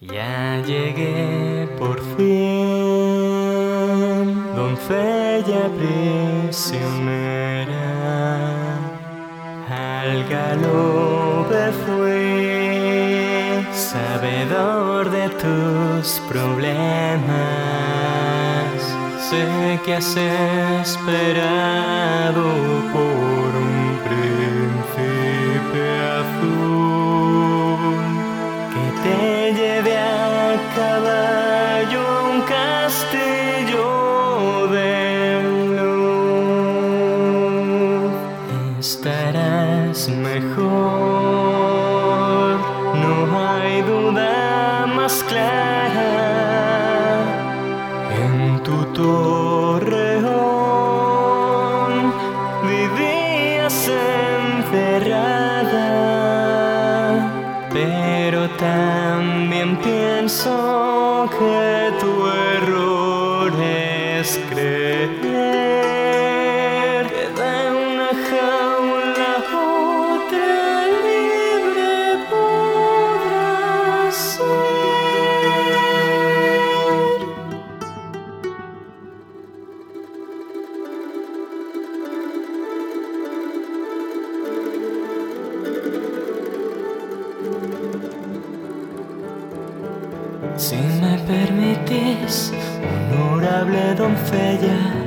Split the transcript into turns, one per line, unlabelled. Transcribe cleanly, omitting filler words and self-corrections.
Ya llegué por fin, doncella prisionera, al galope fui, sabedor de tus problemas. Sé que has esperado por un príncipe azul que te lleve a caballo a un castillo de luz. Estarás mejor, no hay duda más clara. En tu torreón vivías encerrada, pero también pienso que tu error es creer que de una jaula a otra libre podrás ser. Si me permitís, honorable doncella,